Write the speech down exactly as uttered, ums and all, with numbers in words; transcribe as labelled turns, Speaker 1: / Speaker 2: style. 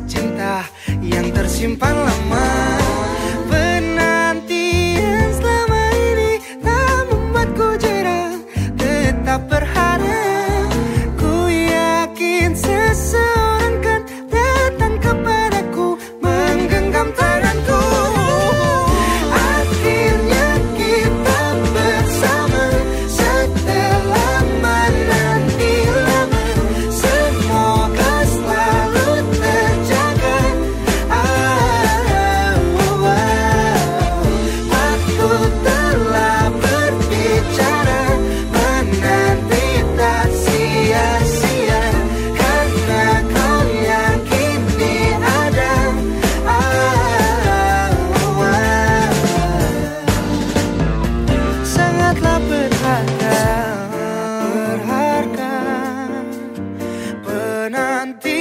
Speaker 1: cinta yang tersimpan lama. Penantian selama ini tak membuatku jera, tetap berharap. Ku yakin seseorang kan datang kepadaku, menggenggam tanganku. Akhirnya kita bersama setelah menanti lama. Semoga selalu terjaga. Ah, oh, oh. Aku telah berbicara, menanti tak sia-sia, karena kau yang kini ada. Ah, oh, oh. Sangatlah berharga, berharga penanti